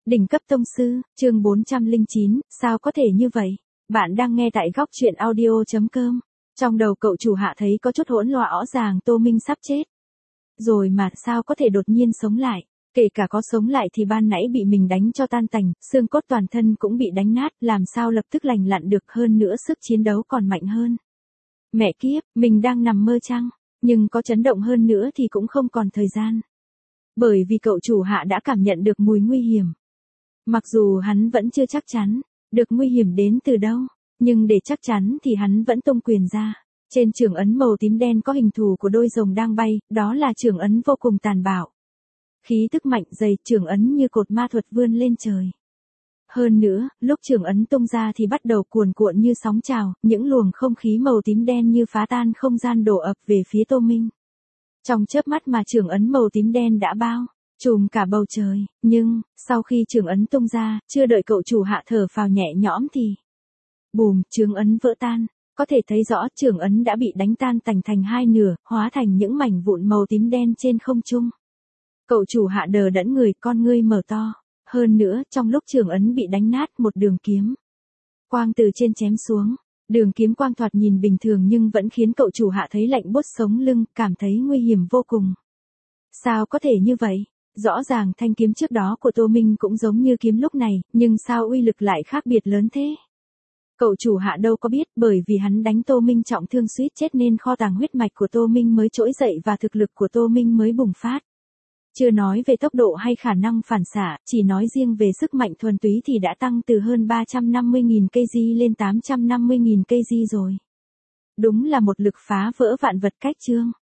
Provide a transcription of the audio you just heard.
Đỉnh cấp tông sư, chương 409, sao có thể như vậy? Bạn đang nghe tại góc truyện audio.com. Trong đầu cậu chủ Hạ thấy có chút hỗn loạn, rõ ràng Tô Minh sắp chết. Rồi mà sao có thể đột nhiên sống lại? Kể cả có sống lại thì ban nãy bị mình đánh cho tan tành, xương cốt toàn thân cũng bị đánh nát, làm sao lập tức lành lặn được, hơn nữa sức chiến đấu còn mạnh hơn. Mẹ kiếp, mình đang nằm mơ chăng? Nhưng có chấn động hơn nữa thì cũng không còn thời gian. Bởi vì cậu chủ Hạ đã cảm nhận được mùi nguy hiểm. Mặc dù hắn vẫn chưa chắc chắn, được nguy hiểm đến từ đâu, nhưng để chắc chắn thì hắn vẫn tung quyền ra. Trên trường ấn màu tím đen có hình thù của đôi rồng đang bay, đó là trường ấn vô cùng tàn bạo. Khí tức mạnh dày, trường ấn như cột ma thuật vươn lên trời. Hơn nữa, lúc trường ấn tung ra thì bắt đầu cuồn cuộn như sóng trào, những luồng không khí màu tím đen như phá tan không gian đổ ập về phía Tô Minh. Trong chớp mắt mà trường ấn màu tím đen đã bao trùm cả bầu trời, nhưng, sau khi trường ấn tung ra, chưa đợi cậu chủ Hạ thở phào nhẹ nhõm thì bùm, trường ấn vỡ tan, có thể thấy rõ trường ấn đã bị đánh tan tành thành hai nửa, hóa thành những mảnh vụn màu tím đen trên không trung. Cậu chủ Hạ đờ đẫn người, con ngươi mở to, hơn nữa, trong lúc trường ấn bị đánh nát, một đường kiếm quang từ trên chém xuống. Đường kiếm quang thoạt nhìn bình thường nhưng vẫn khiến cậu chủ Hạ thấy lạnh buốt sống lưng, cảm thấy nguy hiểm vô cùng. Sao có thể như vậy? Rõ ràng thanh kiếm trước đó của Tô Minh cũng giống như kiếm lúc này, nhưng sao uy lực lại khác biệt lớn thế? Cậu chủ Hạ đâu có biết, bởi vì hắn đánh Tô Minh trọng thương suýt chết nên kho tàng huyết mạch của Tô Minh mới trỗi dậy và thực lực của Tô Minh mới bùng phát. Chưa nói về tốc độ hay khả năng phản xạ, chỉ nói riêng về sức mạnh thuần túy thì đã tăng từ hơn 350.000 kg lên 850.000 kg rồi. Đúng là một lực phá vỡ vạn vật cách chương.